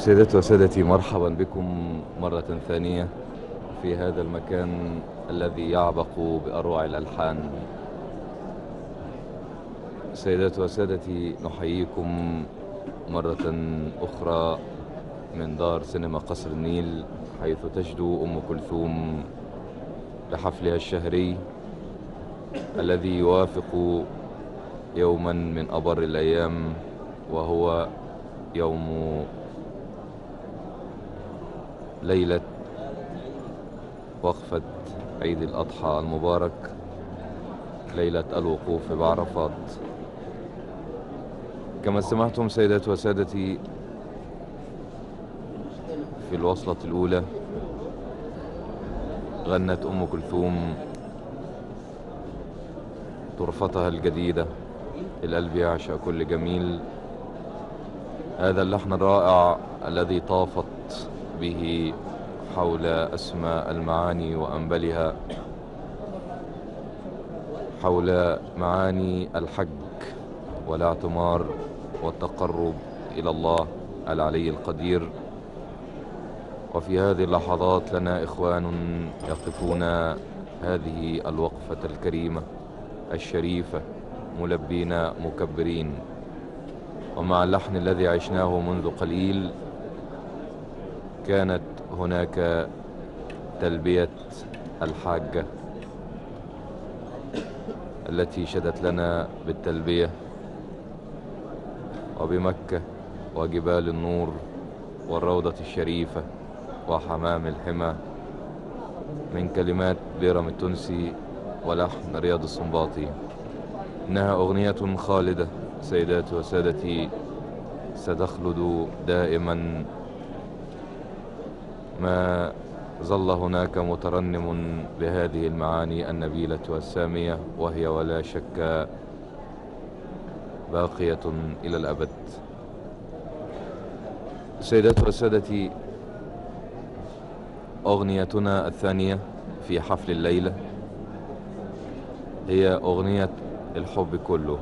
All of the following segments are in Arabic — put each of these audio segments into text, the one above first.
سيداتي وسادتي، مرحبا بكم مرة ثانية في هذا المكان الذي يعبق بأروع الألحان. سيداتي وسادتي، نحييكم مرة أخرى من دار سينما قصر النيل، حيث تجدو أم كلثوم لحفلها الشهري الذي يوافق يوما من أبر الأيام، وهو يوم ليلة وقفة عيد الأضحى المبارك، ليلة الوقوف بعرفات. كما سمعتم سيداتي وسادتي في الوصلة الأولى، غنت أم كلثوم طرفتها الجديدة القلب يعشق كل جميل، هذا اللحن الرائع الذي طافت به حول أسمى المعاني وأنبلها، حول معاني الحج والاعتمار والتقرب إلى الله العلي القدير. وفي هذه اللحظات لنا إخوان يقفون هذه الوقفة الكريمة الشريفة ملبين مكبرين، ومع اللحن الذي عشناه منذ قليل كانت هناك تلبية الحاجة التي شدت لنا بالتلبية وبمكة وجبال النور والروضة الشريفة وحمام الحمى، من كلمات بيرم التونسي ولحن رياض السنباطي. إنها أغنية خالدة سيداتي وسادتي، ستخلد دائما ما ظل هناك مترنم بهذه المعاني النبيلة والسامية، وهي ولا شك باقية إلى الأبد. سيداتي وسادتي، أغنيتنا الثانية في حفل الليلة هي أغنية الحب كله،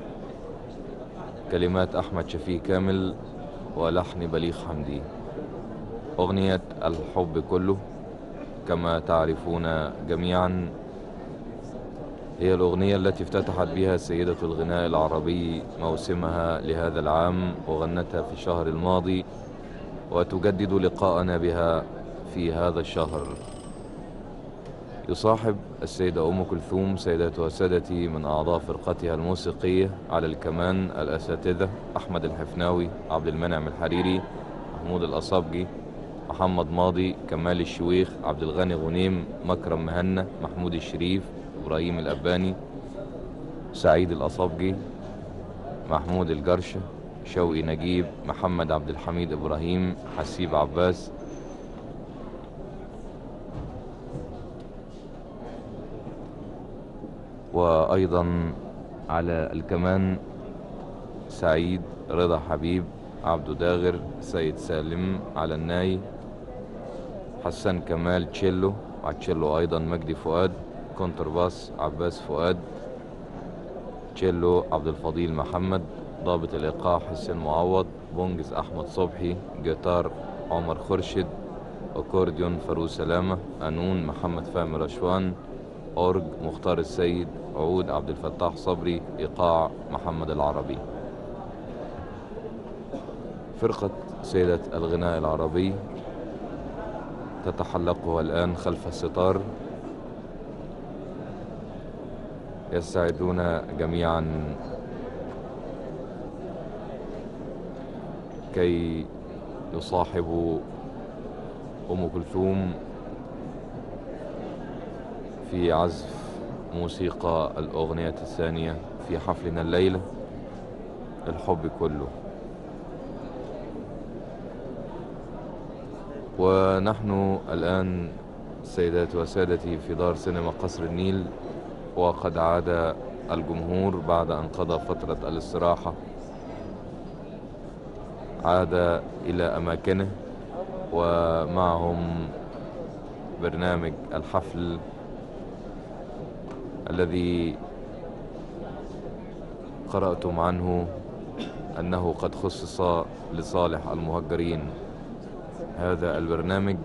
كلمات أحمد شفيق كامل ولحن بليغ حمدي. أغنية الحب كله كما تعرفون جميعا هي الأغنية التي افتتحت بها سيدة الغناء العربي موسمها لهذا العام، وغنتها في الشهر الماضي، وتجدد لقاءنا بها في هذا الشهر. يصاحب السيدة أم كلثوم سيداتي وسادتي من أعضاء فرقتها الموسيقية على الكمان الأساتذة أحمد الحفناوي، عبد المنعم الحريري، محمود الأصابجي، محمد ماضي، كمال الشويخ، عبد الغني غنيم، مكرم مهنا، محمود الشريف، إبراهيم الأباني، سعيد الأصابجي، محمود الجرشة، شوقي نجيب، محمد عبد الحميد إبراهيم، حسيب عباس، وأيضا على الكمان سعيد رضا حبيب، عبدو داغر، سيد سالم على الناي، حسن كمال تشيلو، على تشيلو أيضا مجدي فؤاد، كونترباس عباس فؤاد، تشيلو عبد الفضيل محمد، ضابط الإيقاع حسين معوض، بونجز أحمد صبحي، جيتار عمر خرشد، أكورديون فاروق سلامة، قانون محمد فهمي رشوان، أورج مختار السيد، عود عبد الفتاح صبري، إيقاع محمد العربي. فرقة سيدة الغناء العربي تتحلقها الآن خلف الستار، يستعدون جميعا كي يصاحبوا أم كلثوم في عزف موسيقى الأغنية الثانية في حفلنا الليلة، الحب كله. ونحن الآن سيداتي وسادتي في دار سينما قصر النيل، وقد عاد الجمهور بعد أن قضى فترة الاستراحة، عاد إلى أماكنه، ومعهم برنامج الحفل الذي قرأتم عنه أنه قد خصص لصالح المهجرين. هذا البرنامج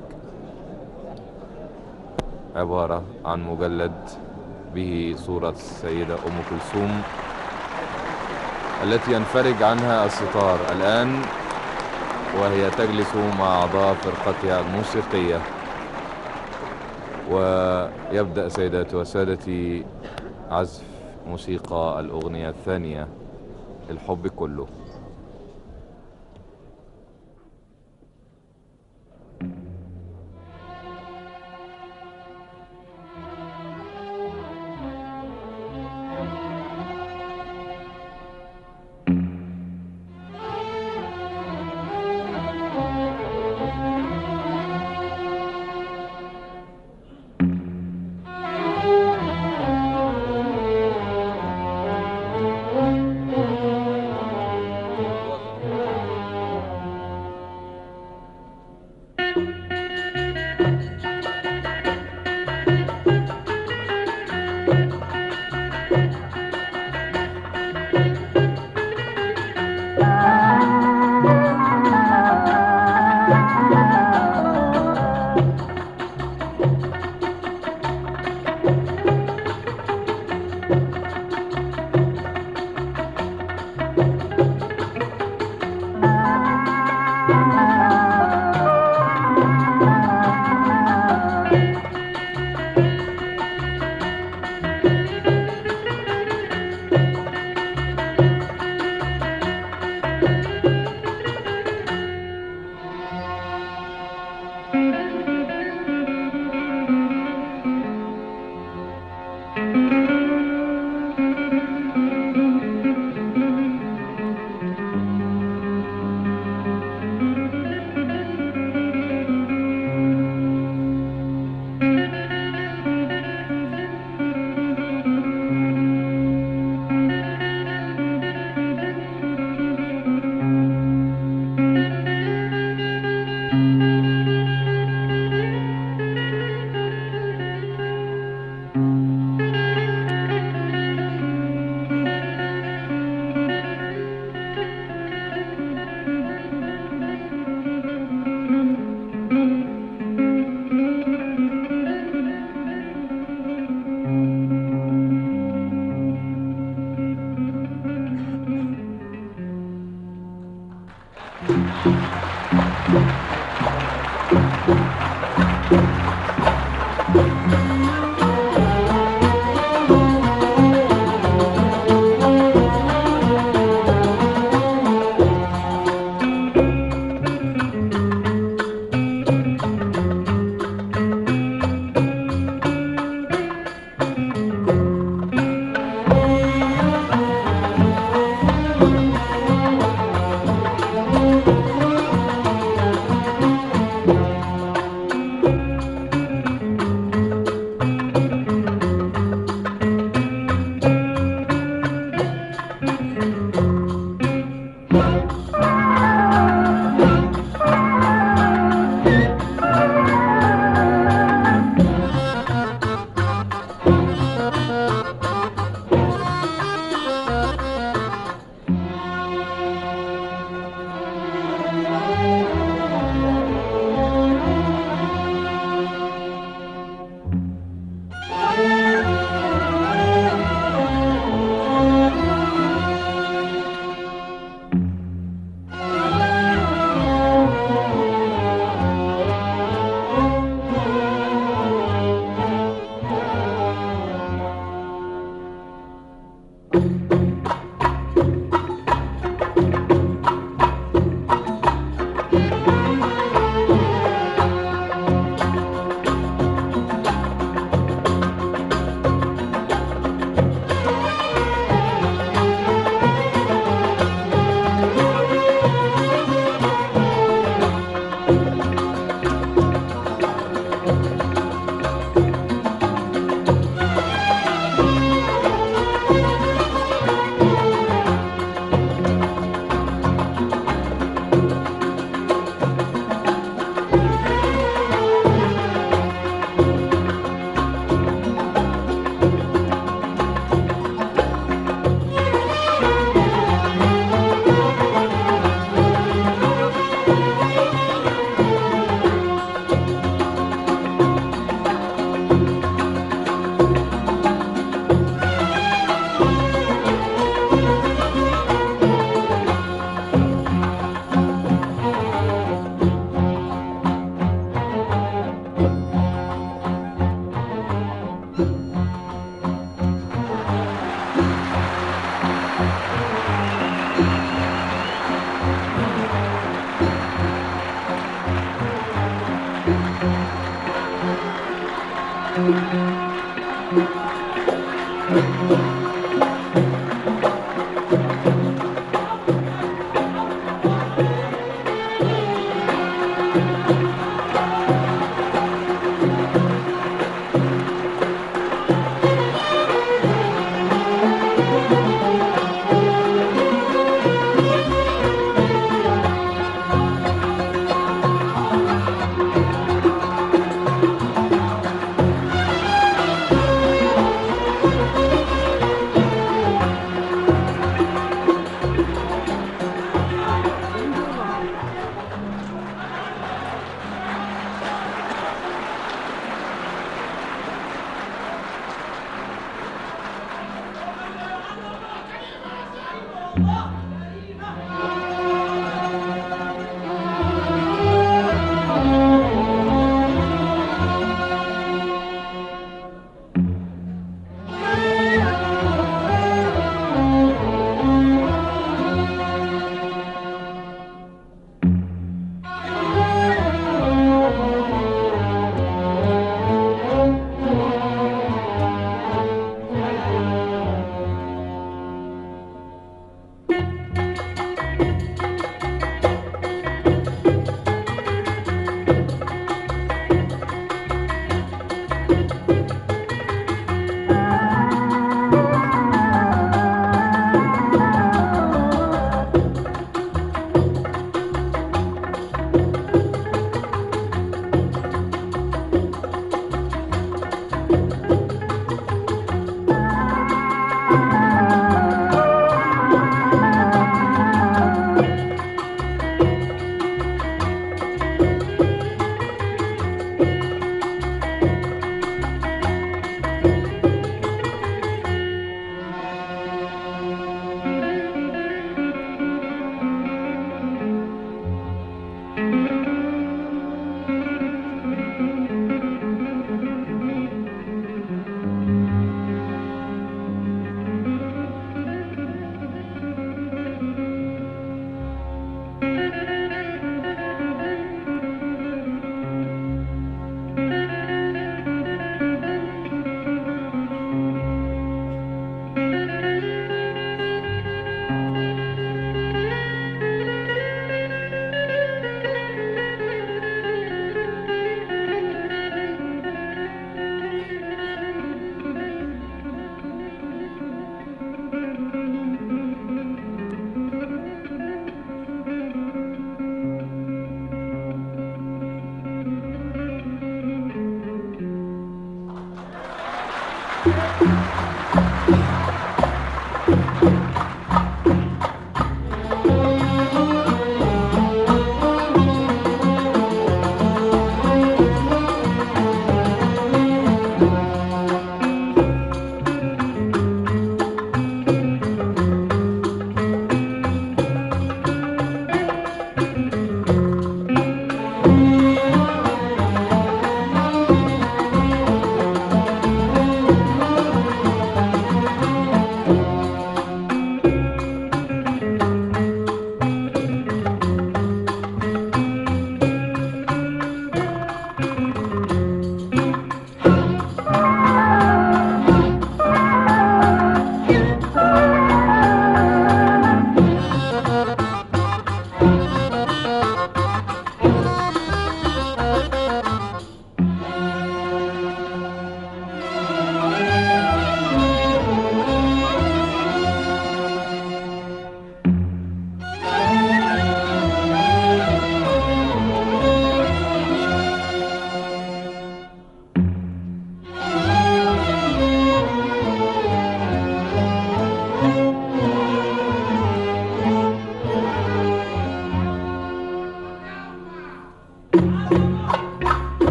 عبارة عن مجلد به صورة السيدة أم كلثوم التي ينفرج عنها الستار الآن وهي تجلس مع أعضاء فرقتها الموسيقية، ويبدأ سيداتي وسادتي عزف موسيقى الأغنية الثانية، الحب كله.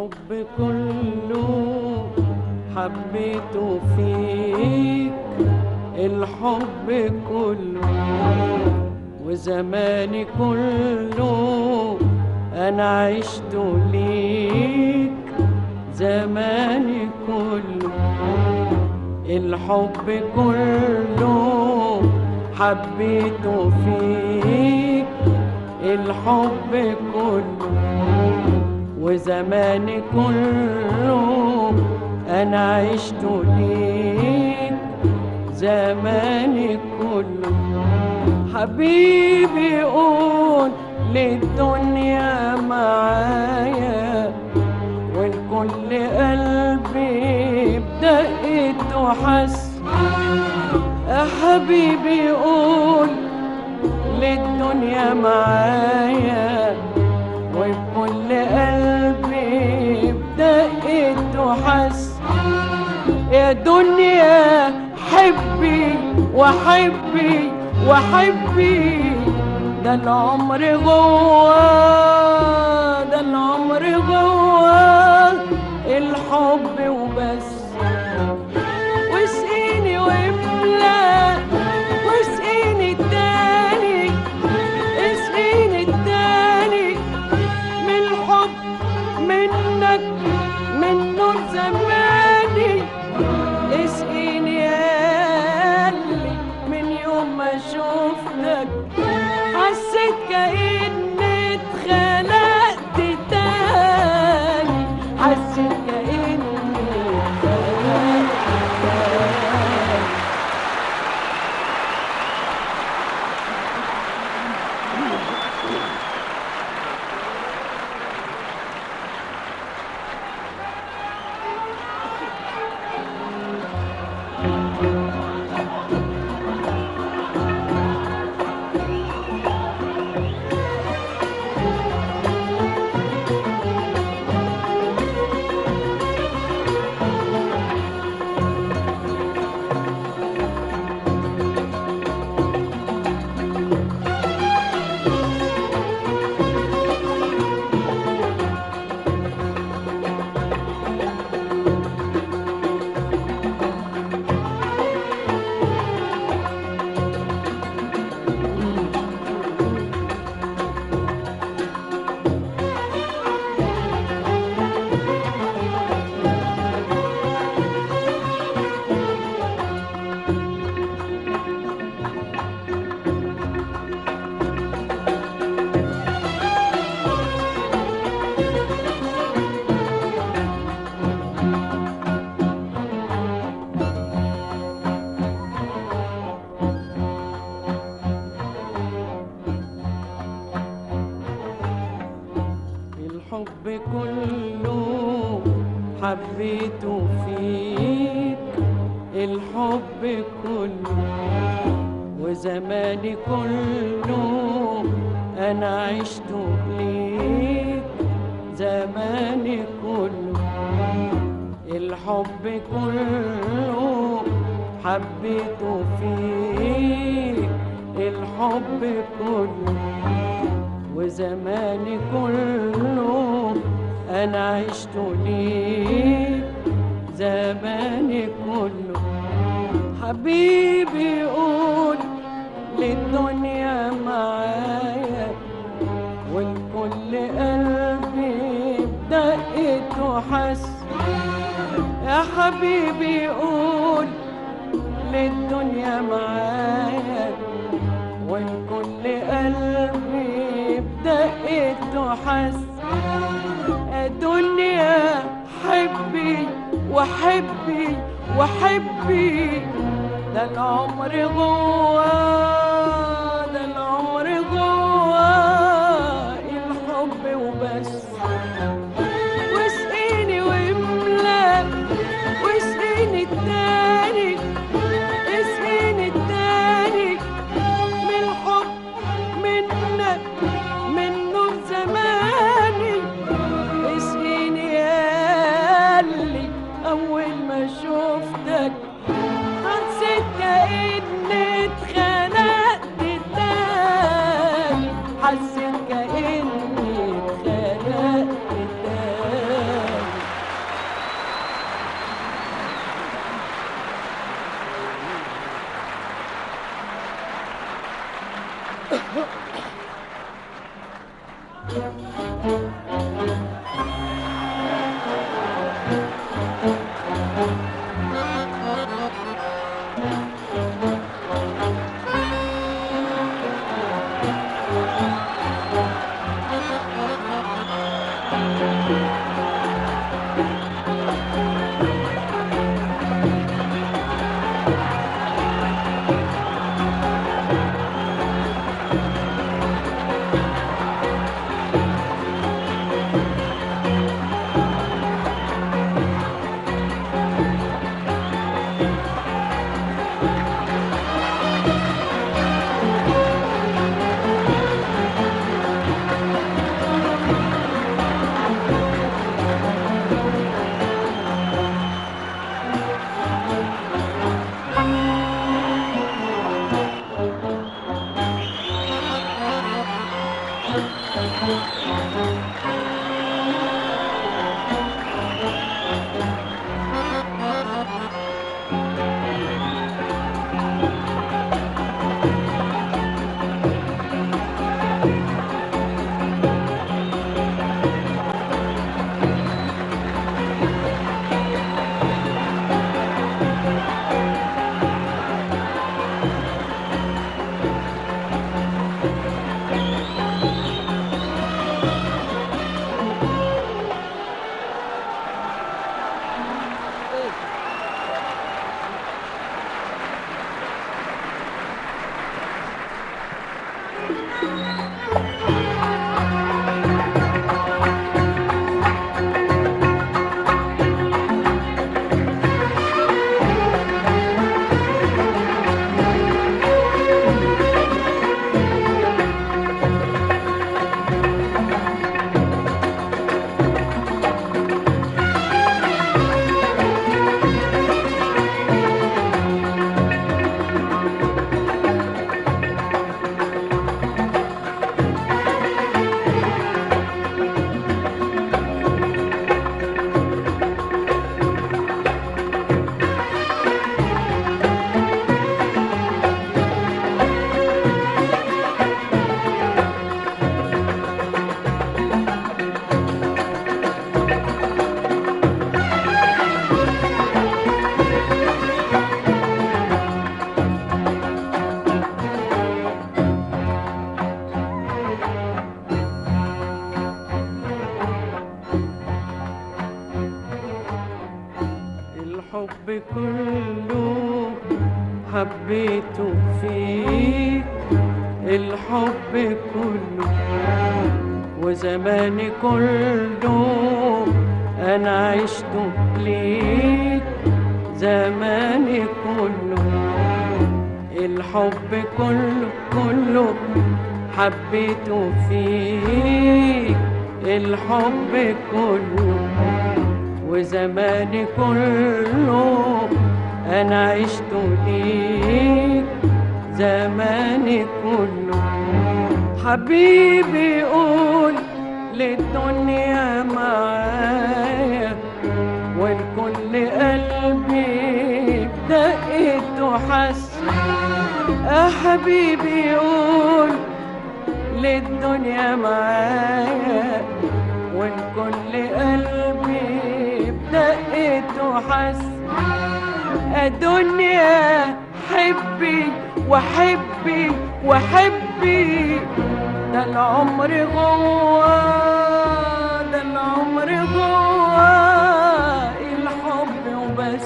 الحب كله حبيته فيك، الحب كله وزماني كله أنا عشت ليك، زماني كله الحب كله حبيته فيك، الحب كله وزماني كله أنا عشت ليك، زماني كله. حبيبي قول للدنيا معايا والكل قلبي بدقت وحس، يا حبيبي قول للدنيا معايا والكل قلبي بدقت وحس. يا دنيا حبي وحبي وحبي، ده العمر جواه، ده العمر جواه الحب وبس. واسقيني واملا واسقيني التاني، اسقيني التاني من الحب منك من نور زماني. اسقيني ياللي من يوم ما شوفتك حسيت كأني اتخلقت تاني، حسيت كأني اتخلقت تاني. الحب كله حبيته فيك، الحب كله وزماني كله أنا عشت ليك، زماني كله الحب كله حبيته فيك، الحب كله وزماني كله أنا عشت ليك، زماني كله. حبيبي قول للدنيا معايا والكل قلبي بدقت وحس، يا حبيبي قول للدنيا معايا والكل قلبي بدقت وحس. الدنيا حبي وحبي وحبي، ده العمر جواه، ده العمر جواه الحب وبس. واسقيني واملا واسقيني التاني، اسقيني التاني من الحب منك من نور زماني. اسقيني ياللي أول ما شوفتك حسيت كأني اتخنقت تاني، حسيت كأني اتخنقت تاني. الحب كله حبيته فيك، الحب كله وزماني كله أنا عشته ليك، زماني كله الحب كله كله حبيته فيك، الحب كله وزماني كله أنا عشت ليك، زماني كله حبيبي قول للدنيا معايا، وإن كل قلبي بدقت وحس، يا حبيبي قول للدنيا معايا، وإن كل قلبي بدقت وحس، الدنيا حبي وحبي وحبي، ده العمر جوا، ده العمر جوا الحب وبس،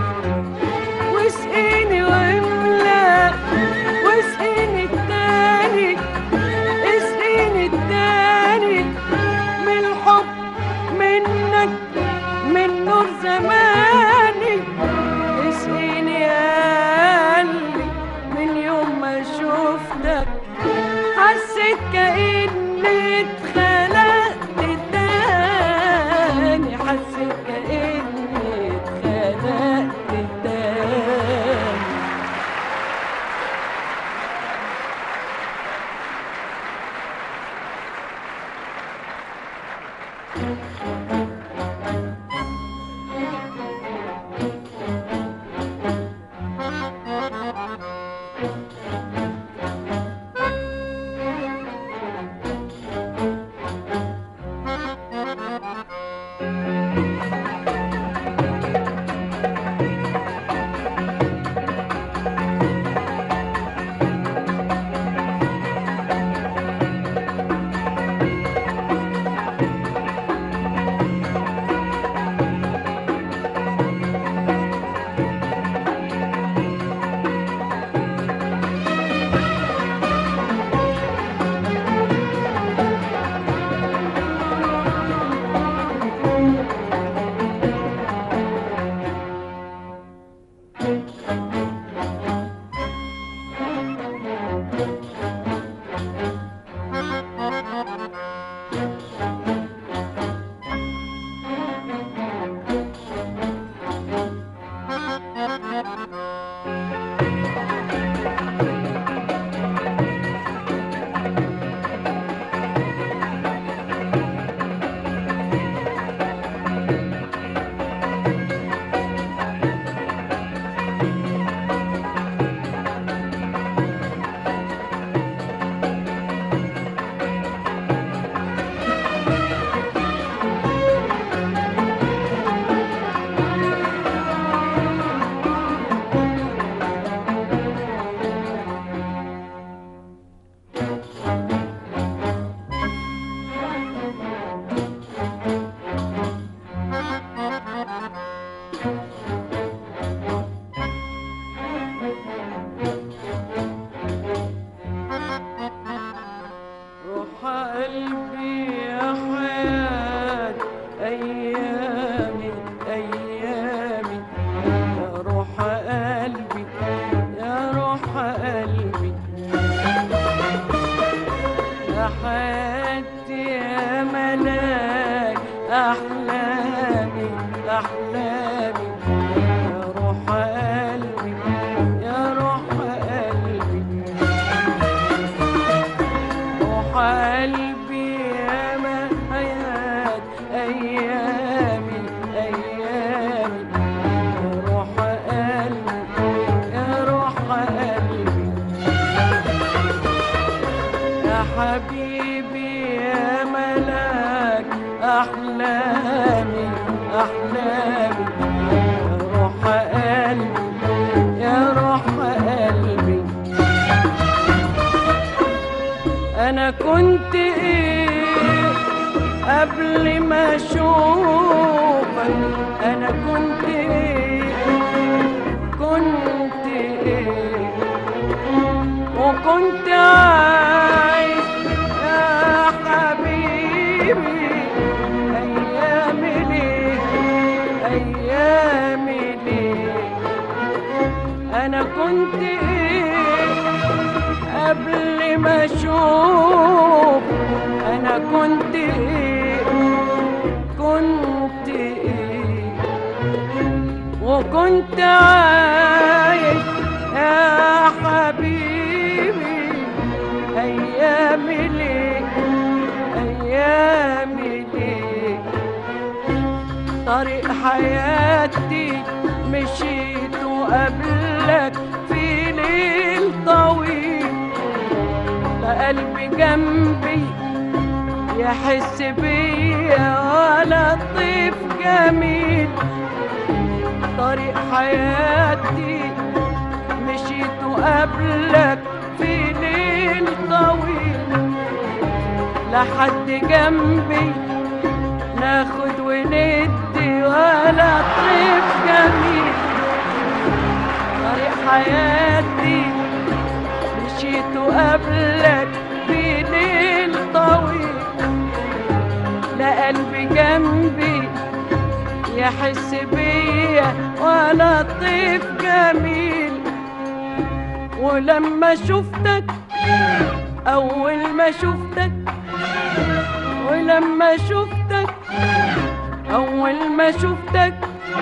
واسقيني واملا واسقيني التاني، اسقيني التاني من الحب منك، من نور زماني، اسقيني يا قلبي من يوم ما شفتك حسيت كأني اتخلقت تاني، حسيت كأني اتخلقت تاني. أحلامي أحلامي يا روح قلبي يا روح قلبي روح قلبي يا ما حياة أيامي أيامي يا روح قلبي يا روح قلبي يا حبيبي يا ملاك أحلامي أحلامي يا روح قلبي يا روح قلبي أنا كنت إيه قبل ما أشوفك أنا كنت إيه كنت إيه وكنت عايز يا حبيبي أيامي ليه أيامي ليه أنا كنت إيه قبل ما أشوف أنا كنت إيه كنت إيه وكنت عايش يا حبيبي أيامي ليه أيامي ليه طريق حياتي مشيت وقبلك في ليل طويل لا قلبي جنبي يحس بيا ولا طيف جميل طريق حياتي مشيت وقبلك في ليل طويل لا حد جنبي ناخد وندي ولا طيف جميل طريق حياتي مشيت وقبلك في ليل طويل لا قلبي جنبي يحس بيا ولا طيف جميل ولما شفتك أول ما شفتك ولما شفتك أول ما شفتك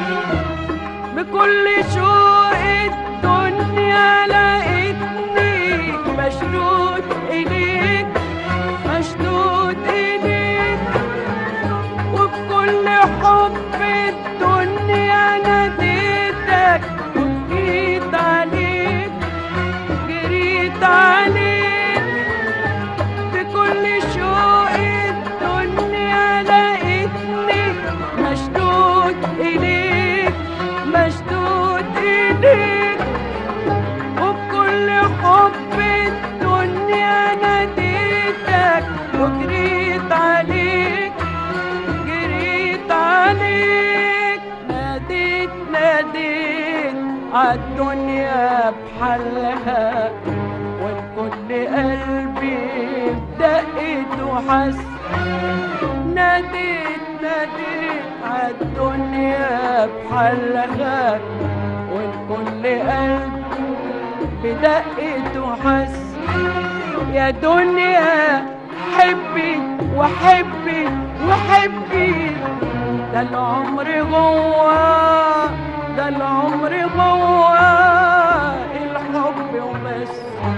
بكل شوق الدنيا لقيتني مشدود إليك مشدود إليك وبكل حب الدنيا ناديتك وجريت عليك جريت عليك بكل شوق الدنيا لقيتني مشدود إليك مشدود إليك وبكل حب الدنيا ناديتك وجريت عليك جريت عليك ناديت ناديت عالدنيا بحلها والكل قلبي بدقت وحس ناديت ناديت عالدنيا بحلها والكل قلبي بدقت وحس يا دنيا حبي وحبي وحبي ده العمر جواه ده العمر جواه الحب وبس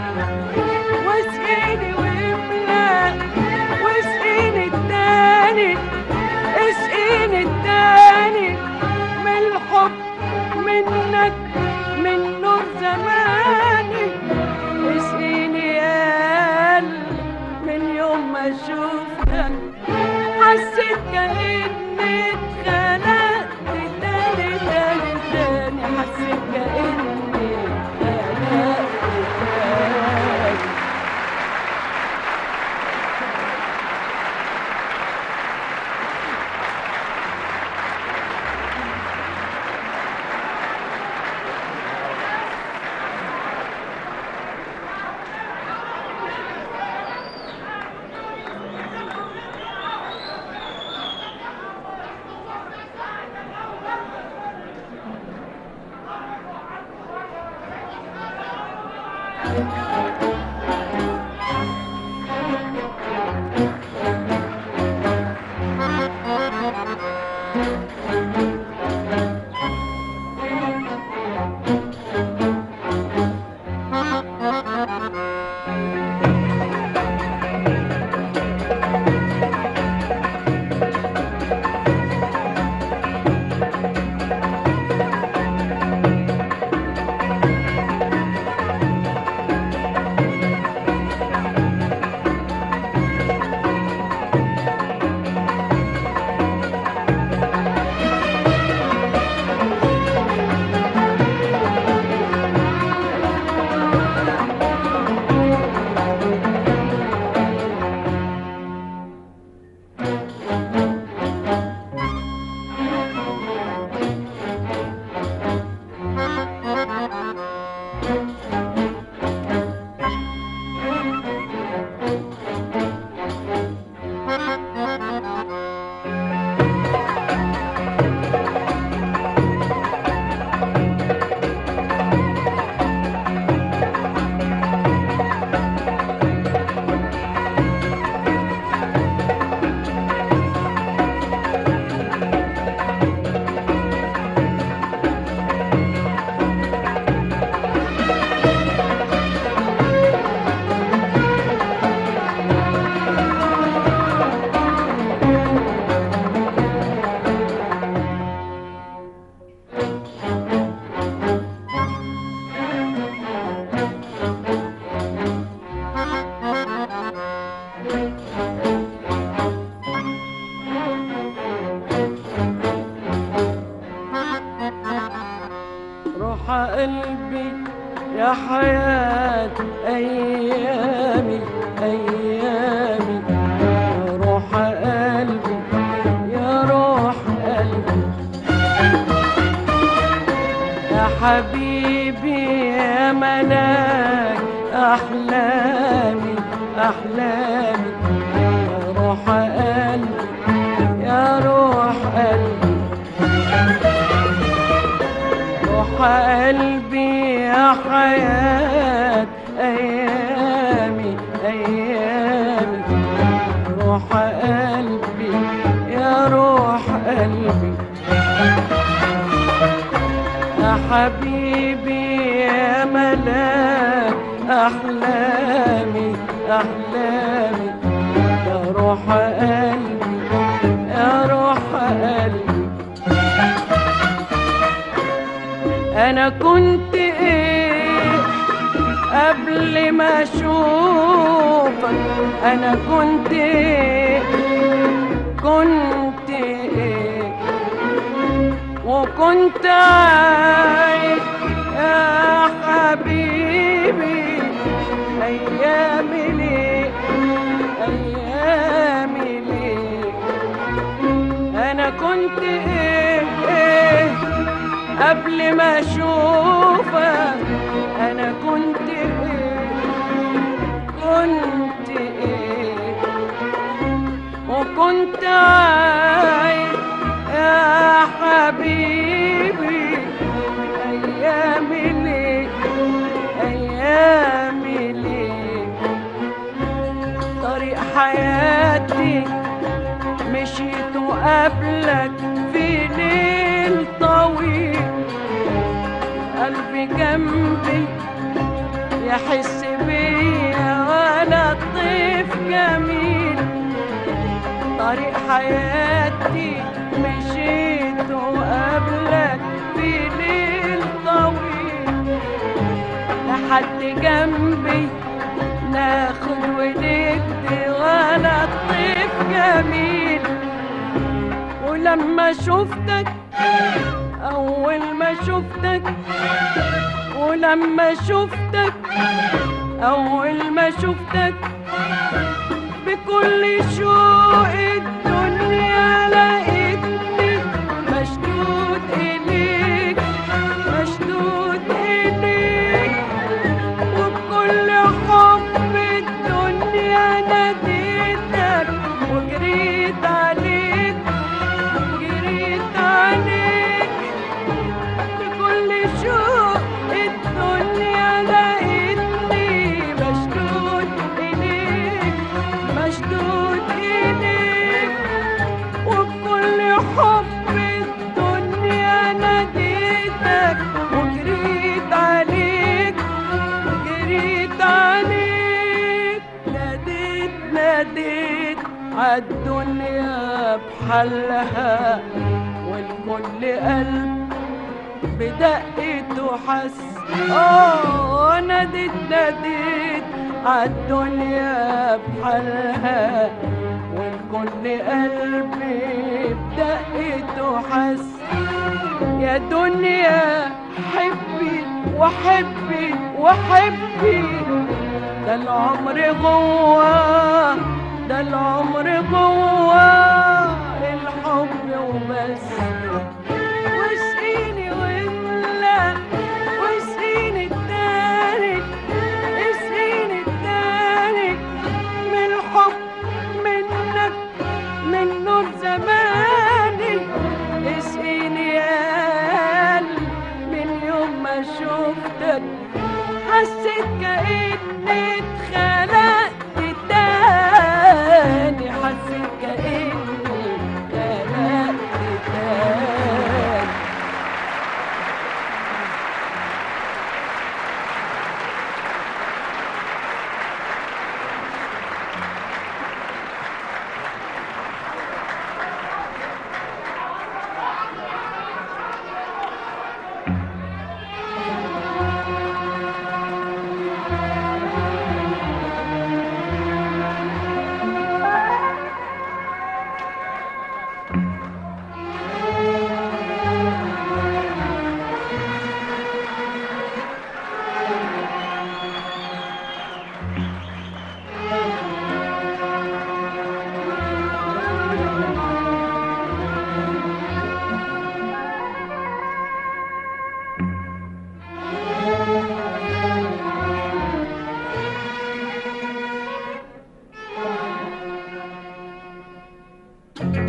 واسقيني واملا واسقيني التاني اسقيني التاني من الحب منك من نور زماني اسقيني يا قلبي من يوم ما شفتك حسيت كأني اتخلقت تاني تاني تاني حسيت كأني اتخلقت تاني يا حياة أيامي أيامي، يا روح قلبي يا روح قلبي، يا حبيبي يا ملاك أحلامي أحلامي، يا روح قلبي يا روح قلبي، روح قلبي يا حياة أيامي أيامي، روح قلبي يا روح قلبي، يا حبيبي يا ملاك أحلامي أحلامي، يا روح قلبي يا روح قلبي. أنا كنت إيه قبل ما أشوفك، أنا كنت إيه كنت إيه، وكنت عايش يا حبيبي أيامي ليه أيامي ليه. أنا كنت إيه قبل ما أشوفك، أنا كنت إيه وكنت عايش يا حبيبي أيامي ليه أيامي ليه. طريق حياتي مشيت وقابلك في ليل طويل، قلبي جنبي يحس بيا وانا طيف جميل. طريق حياتي مشيت وقابلك في ليل طويل، لحد جنبي ناخد وندي وانا طيف جميل. ولما شفتك أول ما شفتك، ولما شفتك أول ما شفتك، بكل شوق الدنيا لقيتني مشدود إليك مشدود إليك، وبكل حب الدنيا ناديتك وجريت عليك جريت عليك. بكل شوق الدنيا لقيتني مشدود إليك مشدود إليك، وبكل حب الدنيا ناديتك وجريت عليك جريت عليك. ناديت عالدنيا بحلها، والكل قلب بدقته حس. ناديت عالدنيا بحلها، والكل قلب بدقته حس. يا دنيا حبي وحبي وحبي، ده العمر جواه ده العمر جواه الحب وبس. واسقيني واملى واسقيني التاني اسقيني التاني من الحب منك من نور زماني. اسقيني يا قلبي من يوم ما شفتك حسيت كأني اتخلقت تاني، حسيت كأني اتخلقت تاني.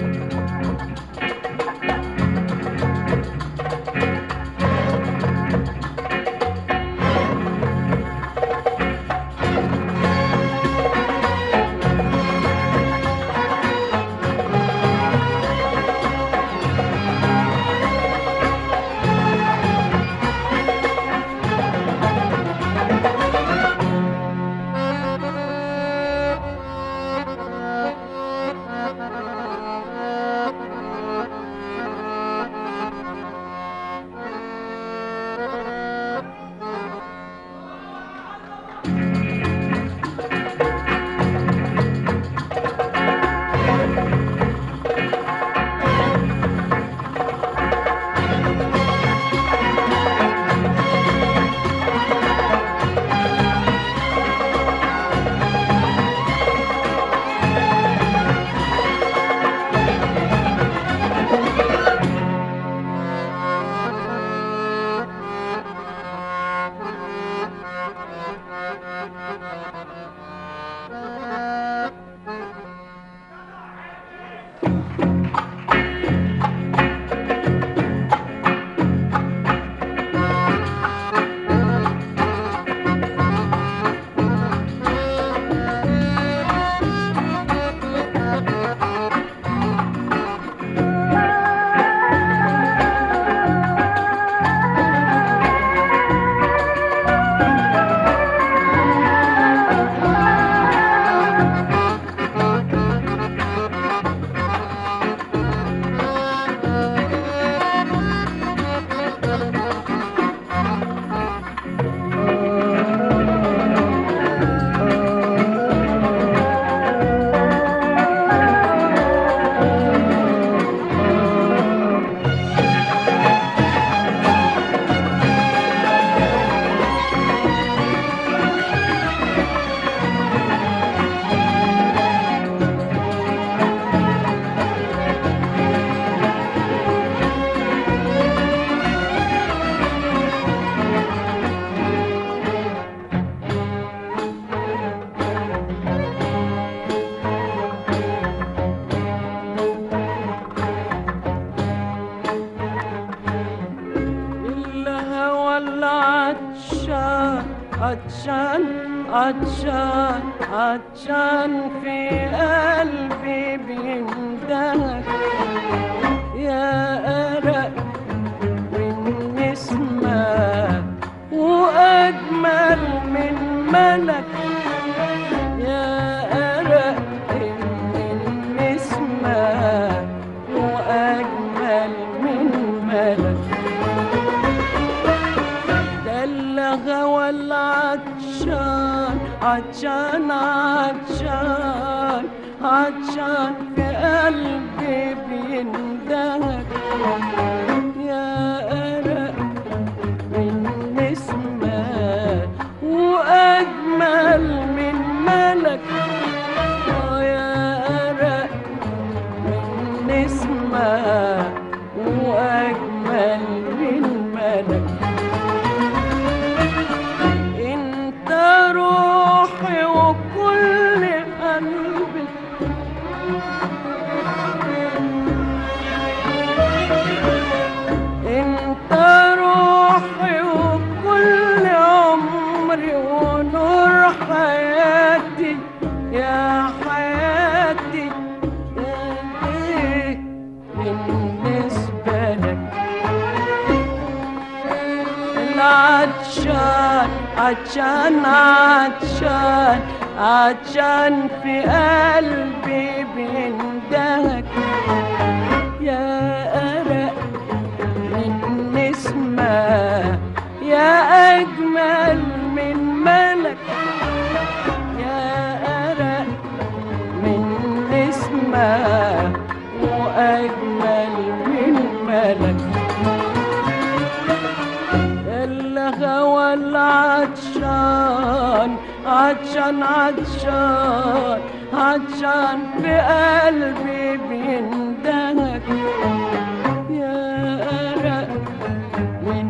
عطشان عطشان عطشان في قلبي بيندهك يا أرق من نسمة وأجمل من ملك يا أرق من نسمة وأجمل من ملك ده الغوى العطشان عطشان عطشان عطشان في قلبي بيندهك يا أرق من نسمة وأجمل من ملك يا أرق من نسمة وأجمل من ملك انت روحي وكل قلبي انت روحي وكل عمري ونور حياتي يا حياتي ايه بالنسبة لك العطشان عطشان عطشان عطشان في قلبي بيندهك يا أرق من نسمة يا أجمل من ملك يا أرق من نسمة وأجمل من ملك الغوى العطشان عطشان عطشان عطشان في قلبي بيندهك يا أرق من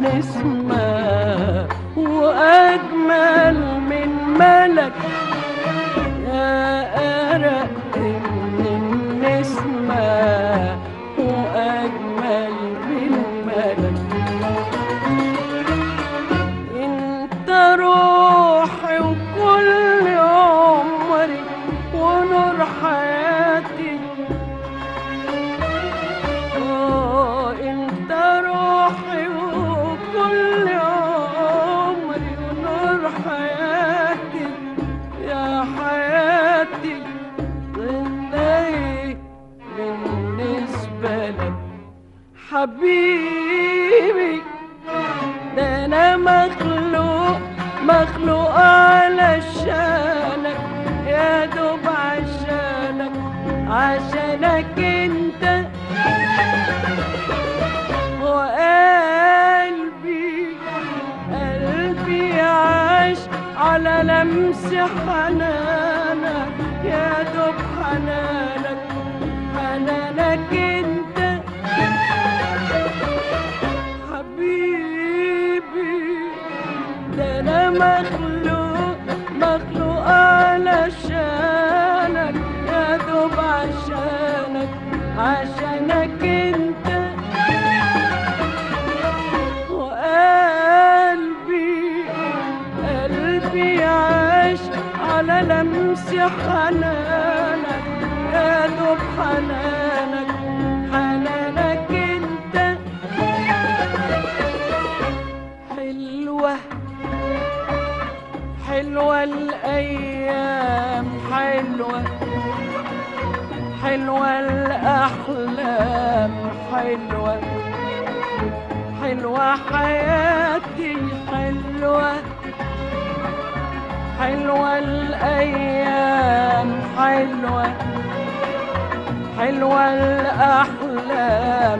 نسمة وأجمل من ملك يا أرق من نسمة وأجمل من ملك. انت روحي وكل عمري ونور حياتي. انت روحي وكل عمري ونور حياتي يا حياتي. غني بالنسبة لك حبيبي، ده انا مخلوق علشانك، يا دوب عشانك انت. وقلبي عاش على لمس حنانك، يا دوب حنانك انت حبيبي. ده انا مخلوق علشانك، يا دوب عشانك انت. وقلبي عاش على لمس حنانك، يا دوب حنانك انت. حلوة الأيام، حلوة الأحلام، حلوة حياتي، حلوة الأيام، حلوة الأحلام،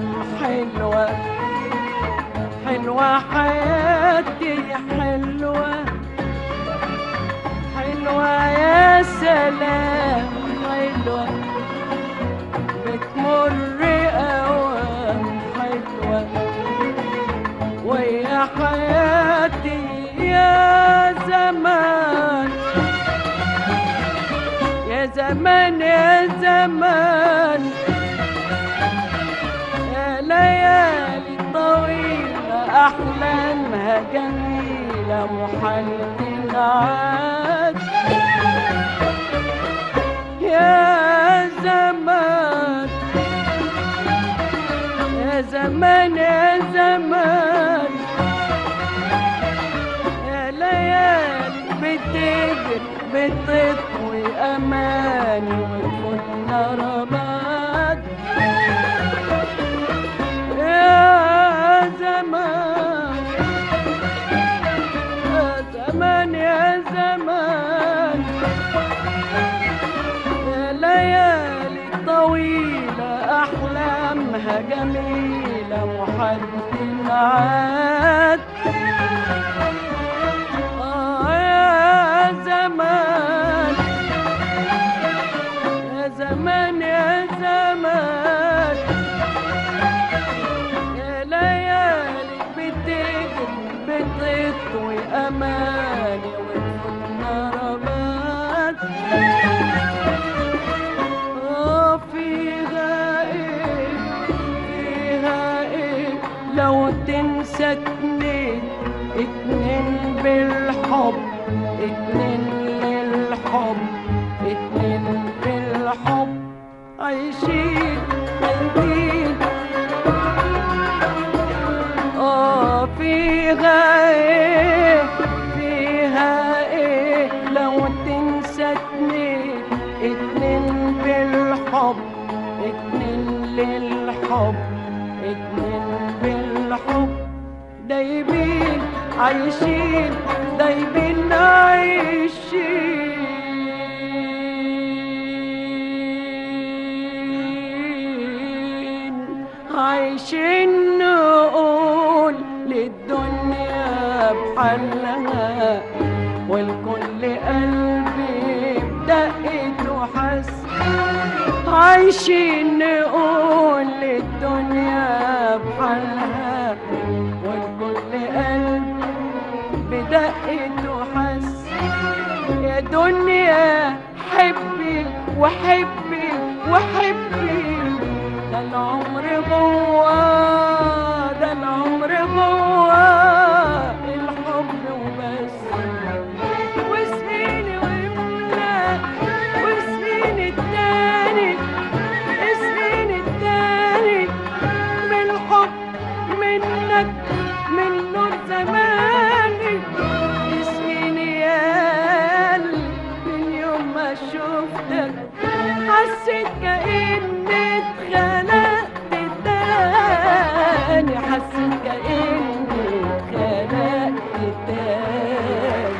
حلوة حياتي، حلوة يا سلام، بتمر أوام، ويا حياتي يا زمان، يا زمان، يا ليالي طويلة أحلامها جميلة محال تنعاد. يا زمان، يا ليالي بتطوي أماني وكنا رماد. يا زمان، يا ليالي طويلة أحلامها جميلة محال تنعاد. يا زمان، يا ليالي بتطوي أماني وكنا رماد. فيها ايه لو تنسى اتنين بالحب، اتنين للحب، اتنين بالحب عايشين ميتين. فيها ايه لو تنسى اتنين بالحب، اتنين للحب، اتنين بالحب دايبين عايشين، دايبين عايشين نقول للدنيا بحلها، والكل قلبي بدقته حس. عايشين نقول للدنيا بحلها، والكل قلبي بدقته حس. يا دنيا حبي وحبي العمر جواه، ده العمر جواه الحب وبس. واسقيني واملى واسقيني التاني، اسقيني التاني من حب منك من نور زماني. اسقيني يا قلبي من يوم ما شفتك حسيت كأني اتخلقت تاني، حسيت كأني اتخلقت تاني.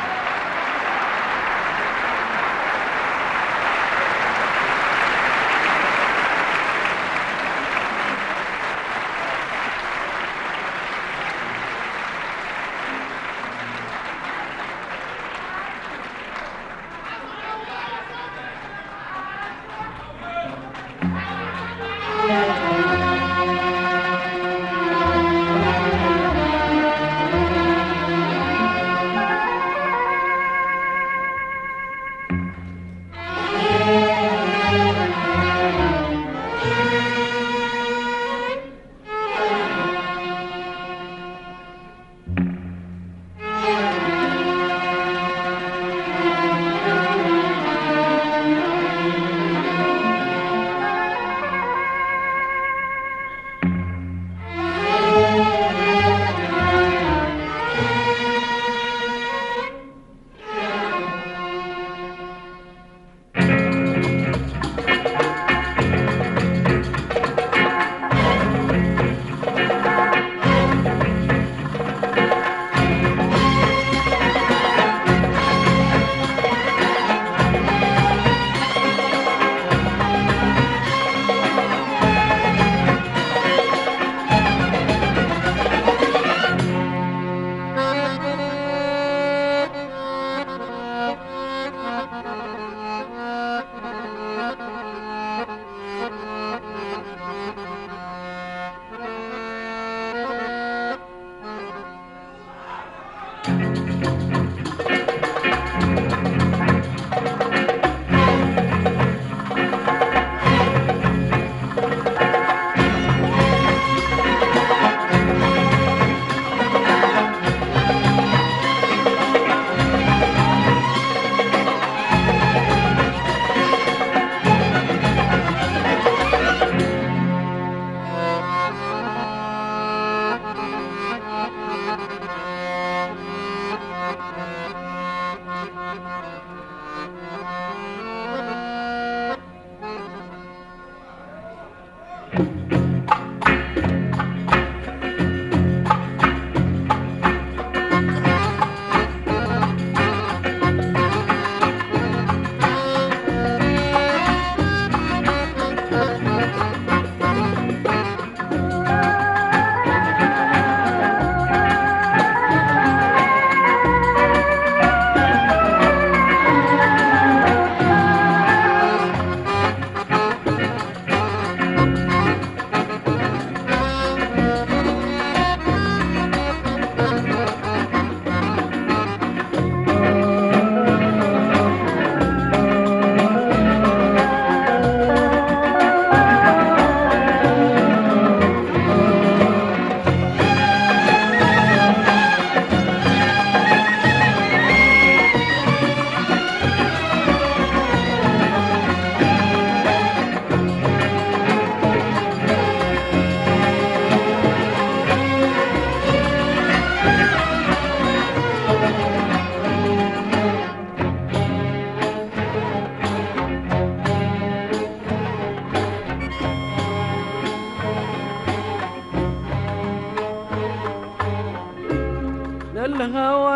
الهوى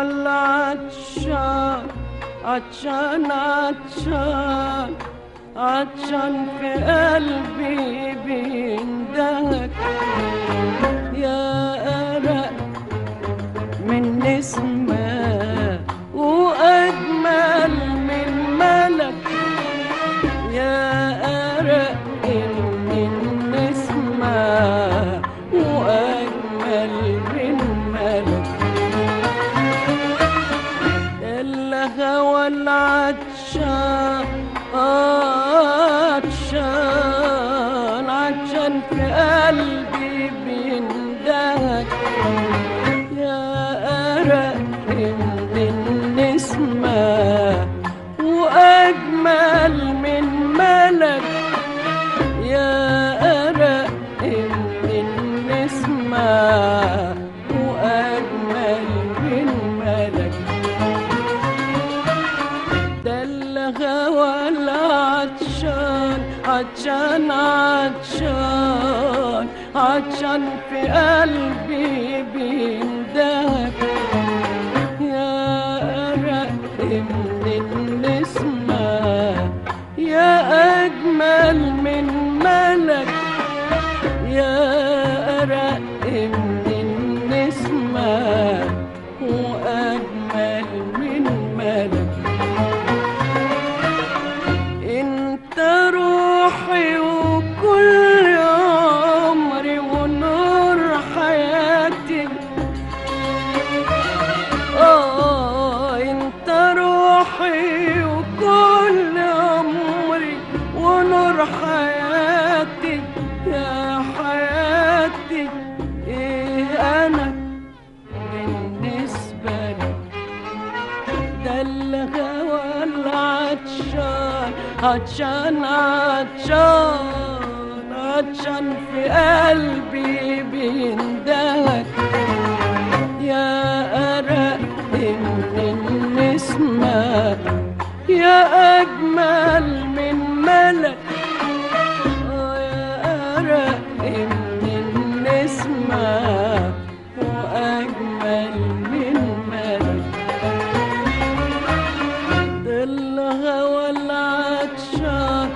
العطشان عطشان عطشان عطشان في قلبي بيندهك يا أرق من نسمة وأجمل من ملك يا أرق من نسمة وأجمل من ملك الهوى العطشان عطشان عطشان في قلبي بيندهك يا أرق من النسمة وأجمل من ملك يا أرق من النسمة وأجمل من ملك ده الهوى العطشان عطشان عطشان عطشان في قلبي بيندهك يا أرق من النسمة يا أجمل من ملك يا أرق من النسمة وأجمل من ملك انت روحي وكل عمري ونور حياتي انت روحي وكل عمري ونور حياتي يا حياتي ايه انا بالنسبة لك ده الهوى العطشان عطشان عطشان عطشان في قلبي بيندهك يا أرق من النسمة يا أجمل من ملك يا أرق من النسمة وأجمل من ملك الهوى العطشان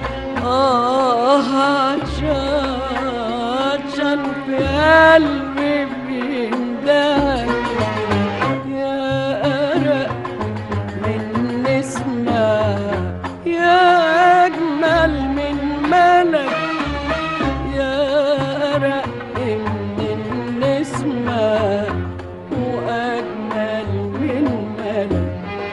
عطشان في قلبي بيندهك يا أرق من نسمة يا أجمل من ملك يا أرق من النسمة وأجمل من ملك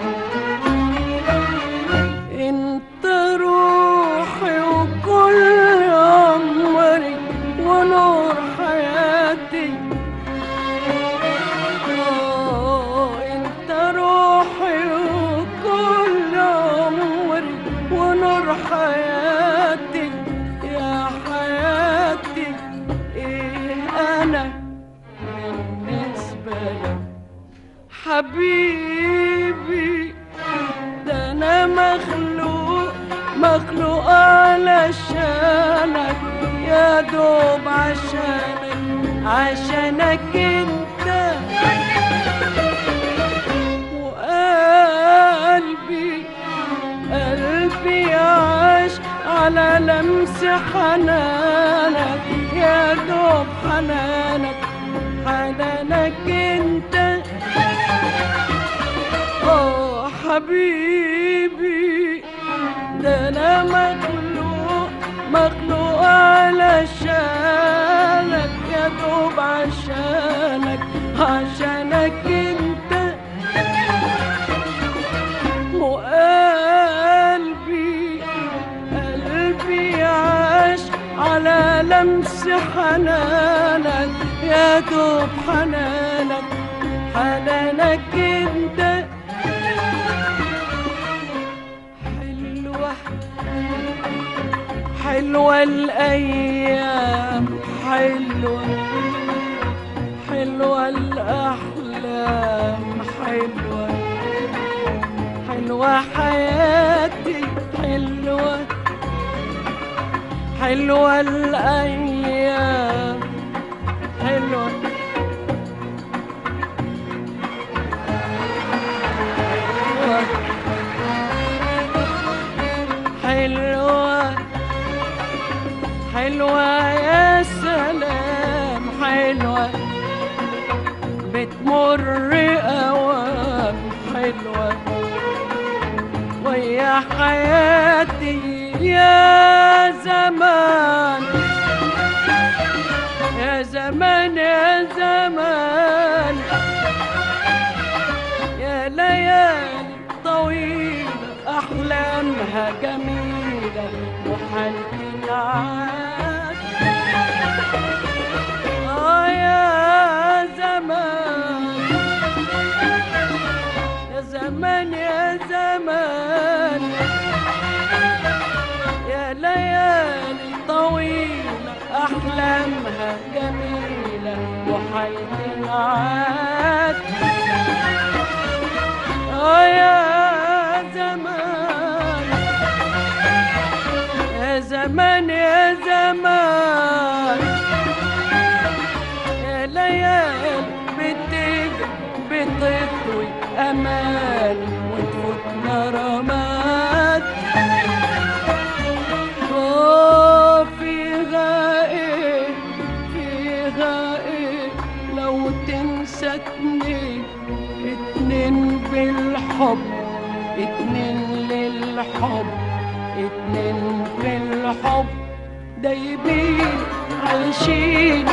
انت روحي وكل عمري ونور حياتي انت روحي وكل عمري ونور حياتي يا حياتي ايه انا بالنسبة لك حبيبي ده انا مخلوق علشانك يا دوب عشانك انت وقلبي عاش على لمس حنانك يا دوب حنانك انت حبيبي ده انا مخلوق علشانك يا دوب عشانك انت وقلبي عاش على لمس حنانك يا دوب حنانك انت حلوة الأيام حلوة الأحلام حلوة حياتي حلوة الأيام حلوة يا سلام حلوة بتمر أوام حلوة ويا حياتي يا زمان يا زمان يا ليالي طويلة أحلامها جميلة وحنين عاد أحلامها جميلة وحالة العاد. يا زمان يا زمان يا زمان، يا ليالي بتيجي بتطوي أمان وتفوتنا رماد. فيها إيه فيها إيه لو تنسى اتنين، اتنين بالحب، اتنين للحب، اتنين في الحب دايبين عايشين.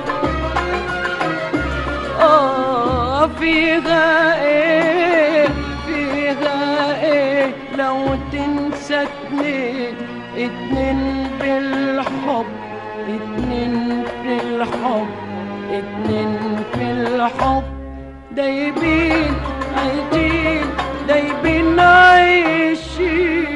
فيها ايه فيها ايه لو تنسى اتنين، اتنين بالحب، اتنين في الحب، اتنين في الحب دايبين عايشين، دايبين عايشين.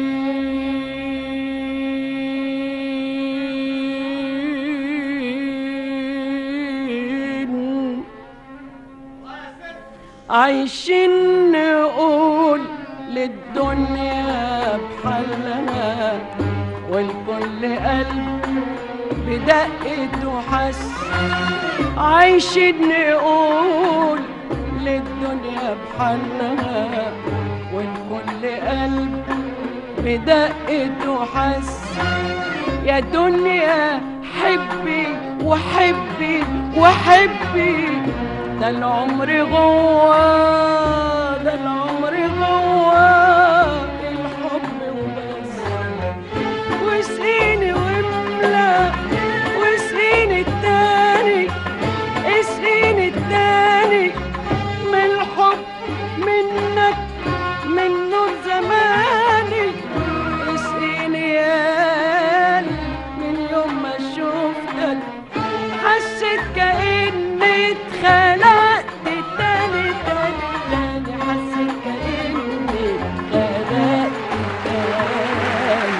عايشين نقول للدنيا بحلها، والكل قلب بدقته حس. عايشين نقول للدنيا بحلها، والكل قلب بدقته حس. يا دنيا حبي وحبي وحبي، ده العمر جوا، ده العمر جوا الحب وبس. واسقيني واملا واسقيني التاني، اسقيني التاني من الحب منك، من نور زماني. اسقيني يا من يوم ما شفتك حسيت كأني اتخلقت تاني تاني تاني، حسيت كأني اتخلقت تاني.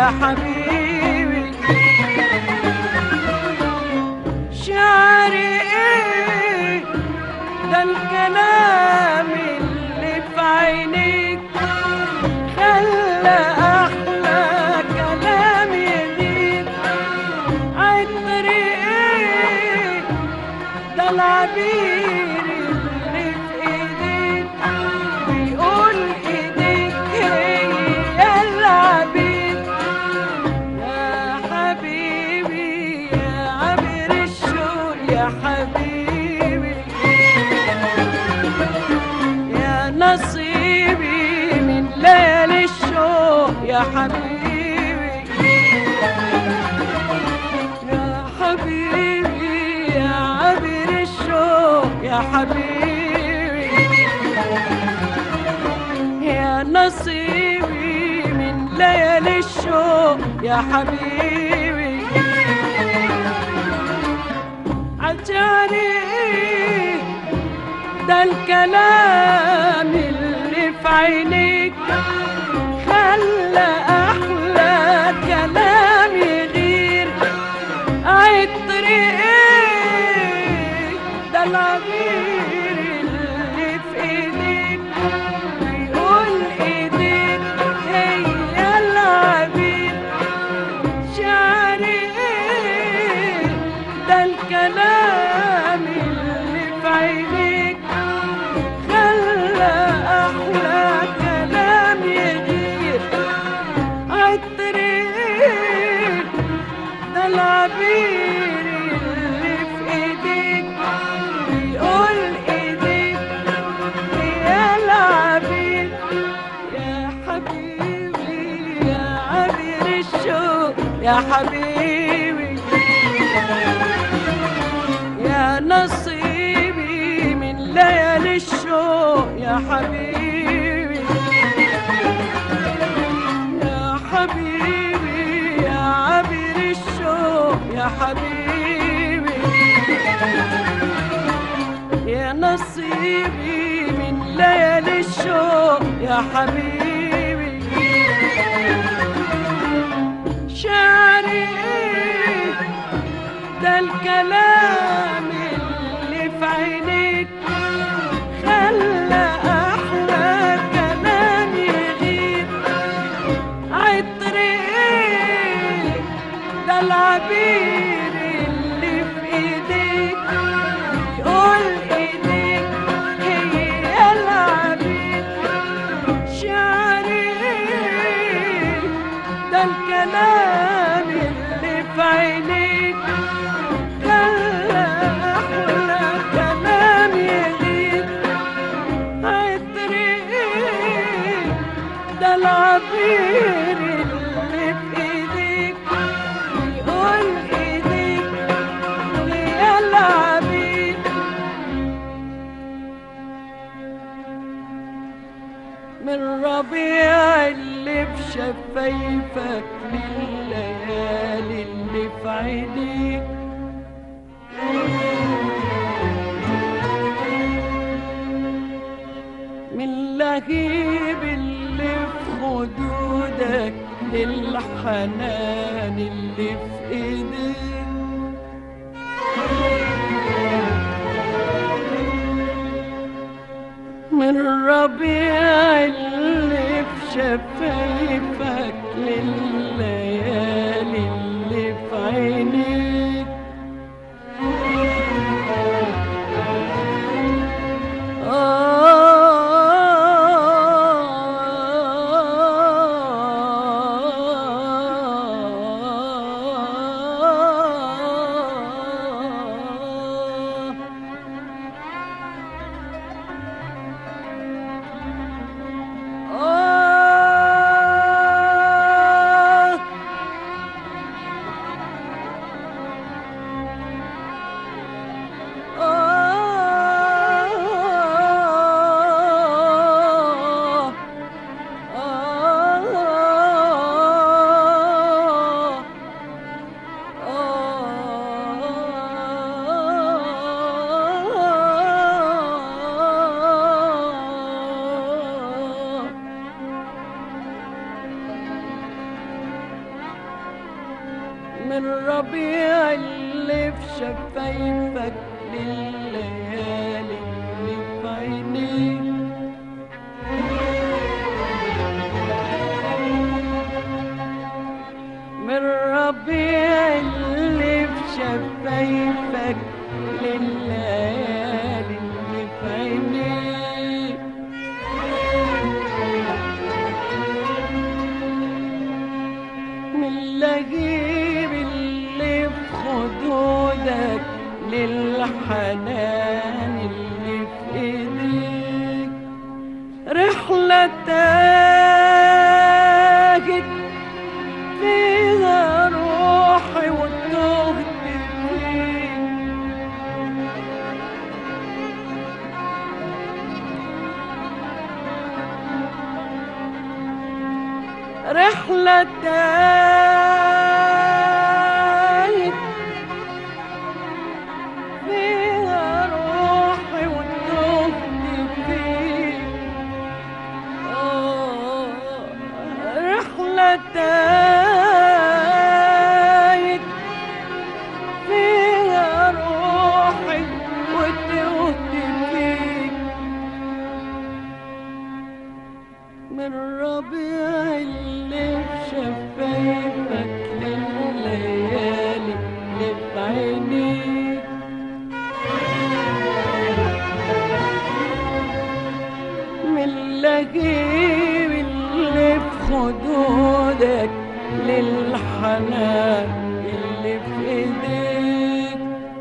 حبيبي شعري ايه ده الكلام اللي في عينيك خلى احلى كلام يغيب عطري ايه ده العبير اللي في ايديك بيقول ايديك هي العبير يا حبيبي يا عبير الشوق يا حبيبي يا نصيبي من ليالي الشوق يا حبيبي يا حبيبي يا عبير الشوق يا حبيبي يا نصيبي من ليالي الشوق يا حبيبي عجاني ده الكلام اللي في عينيك خلى احلى كلام يغير عطري ايه ده العبير اللي في ايديك بيقول ايديك هي العبير شعري ايه ده الكلام اللي في عينيك خلى احلى كلام يغير عطري ايه ده العبير اللي في ايديك بيقول ايديك هي العبير يا حبيبي يا عبير الشوق يا حبيبي يا نصيبي من ليالي الشوق يا حبيبي يا حبيبي يا عبير الشوق يا حبيبي يا نصيبي من ليالي الشوق يا حبيبي شعري ايه ده الكلام اللي في عينيك خلى احلى كلام يغيب عطري ايه ده العبير اللي في ايديك يقول ايديك هي العبير شعري ايه ده الكلام اللي في عينيك خلى احلى كلام يغيب عطري ايه ده العبير اللي في ايديك يقول ايديك هي العبير من ربيع اللي في شفايفك لليالي اللي في عينيك من لهيب اللي في خدودك للحنان اللي في ايديك من ربيع اللي في شفايفك لليالي اللي في عينيك الربيع اللي في شفايفك لليالي اللي في عينيك. من الربيع اللي في شفايفك لليالي اللي في عينيك. من اللهيب اللي في خدودك للحنان اللي في ايديك. رحلة تاجت فيها روحي وتهت فيك. رحلة تاجت فيها روحي وتهت فيك. رحلة تاهت فيها روحي وتهت فيك. من الربيع اللي في شفايفك لليالي اللي في عينيك. من اللهيب اللي في خدودك للحنان اللي في ايديك.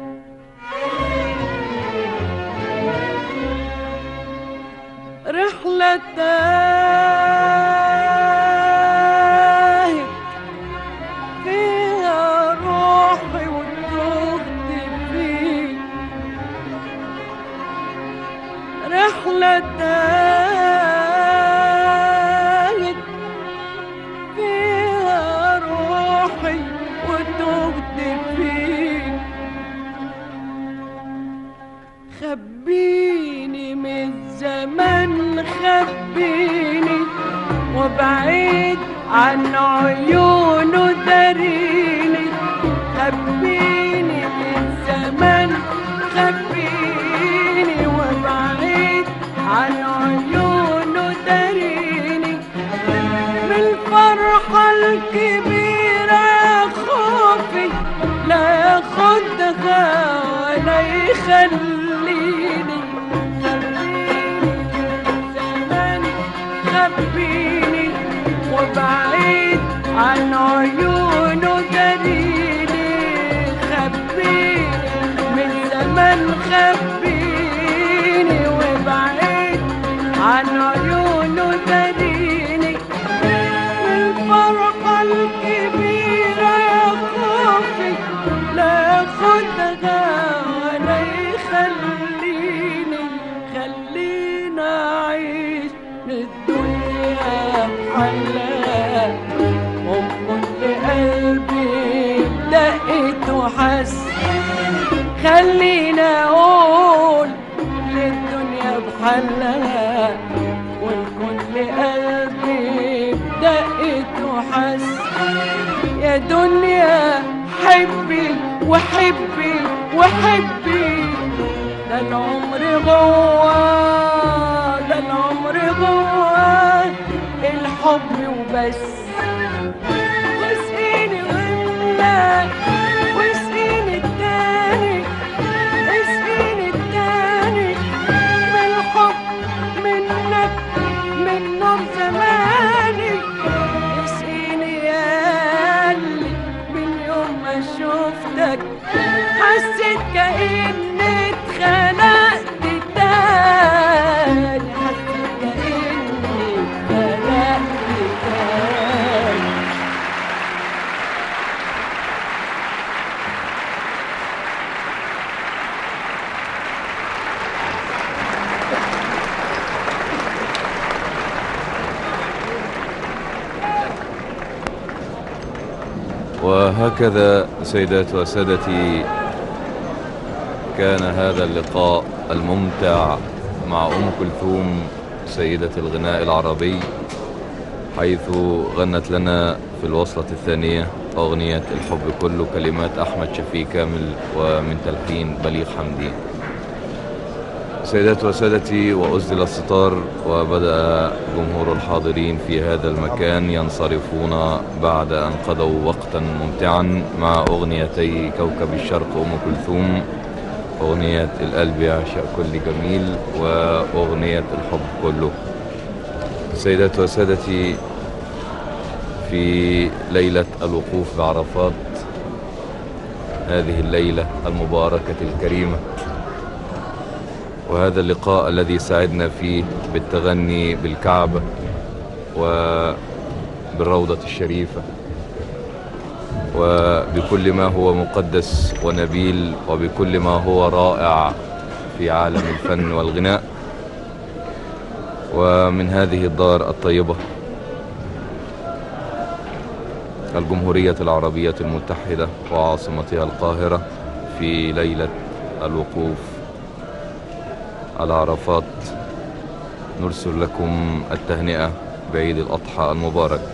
رحلة تاهت فيها روحي وتهت فيك. رحلة تاهت فيها روحي وتهت فيك. خبيني من الزمن خبيني وبعيد عن عيونه داريني. خبيني من الزمن خبيني وبعيد عن عيونه داريني. من الفرحة الكبيرة يا خوفي لا ياخدها ولا يخليني. خبيني وبعيد عن عيونه داريني. خبيني من زمان خبيني وبعيد عن عيونه داريني. الفرحة الكبيرة يا خوفي لا ياخدها ولا يخليني. خلينا أعيش الدنيا حلا وكل قلبي دقت وحس. خلينا اقول للدنيا بحلها والكل قلبي دقت وحس. يا دنيا حبي وحبي وحبي. ده العمر جواه ده العمر جواه الحب وبس. واسقيني واملاك واسقيني التاني. اسقيني التاني من الحب منك من نور زماني. اسقيني ياللي من يوم ما شفتك حسيت كأني اتخلقت تاني. حسيت كأني اتخلقت تاني. وهكذا سيداتي وسادتي كان هذا اللقاء الممتع مع أم كلثوم سيدة الغناء العربي، حيث غنت لنا في في الوصلة الثانية أغنية الحب كله، كلمات أحمد شفيق كامل ومن تلحين بليغ حمدي. سيداتي وسادتي، وأسدل الستار وبدأ جمهور الحاضرين في هذا المكان ينصرفون بعد أن قضوا وقتا ممتعا مع أغنيتي كوكب الشرق أم كلثوم، أغنية القلب يعشق كل جميل وأغنية الحب كله. سيداتي وسادتي، في ليلة الوقوف بعرفات، هذه الليلة المباركة الكريمة، وهذا اللقاء الذي سعدنا فيه بالتغني بالكعبة وبالروضة الشريفة وبكل ما هو مقدس ونبيل وبكل ما هو رائع في عالم الفن والغناء، ومن هذه الدار الطيبة الجمهورية العربية المتحدة وعاصمتها القاهرة، في ليلة الوقوف على عرفات نرسل لكم التهنئة بعيد الأضحى المبارك.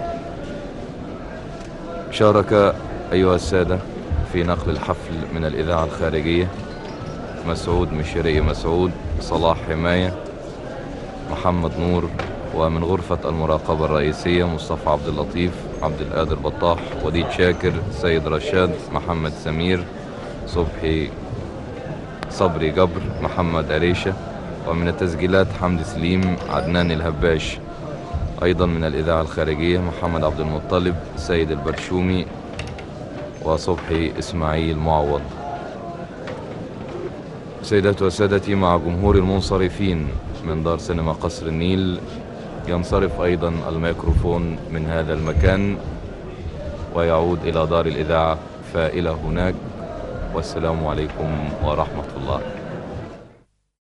شارك أيها السادة في نقل الحفل من الإذاعة الخارجية مسعود مشيري مسعود، صلاح حماية، محمد نور، ومن غرفة المراقبة الرئيسية مصطفى عبد اللطيف، عبد القادر بطاح، وديد شاكر، سيد رشاد، محمد سمير، صبحي صبري جبر، محمد أريشة، ومن التسجيلات حمد سليم، عدنان الهباش. أيضا من الإذاعة الخارجية محمد عبد المطلب، سيد البرشومي، وصبحي إسماعيل معوض. سيداتي وسادتي، مع جمهور المنصرفين من دار سينما قصر النيل ينصرف أيضا الميكروفون من هذا المكان ويعود إلى دار الإذاعة، فإلى هناك، والسلام عليكم ورحمة الله.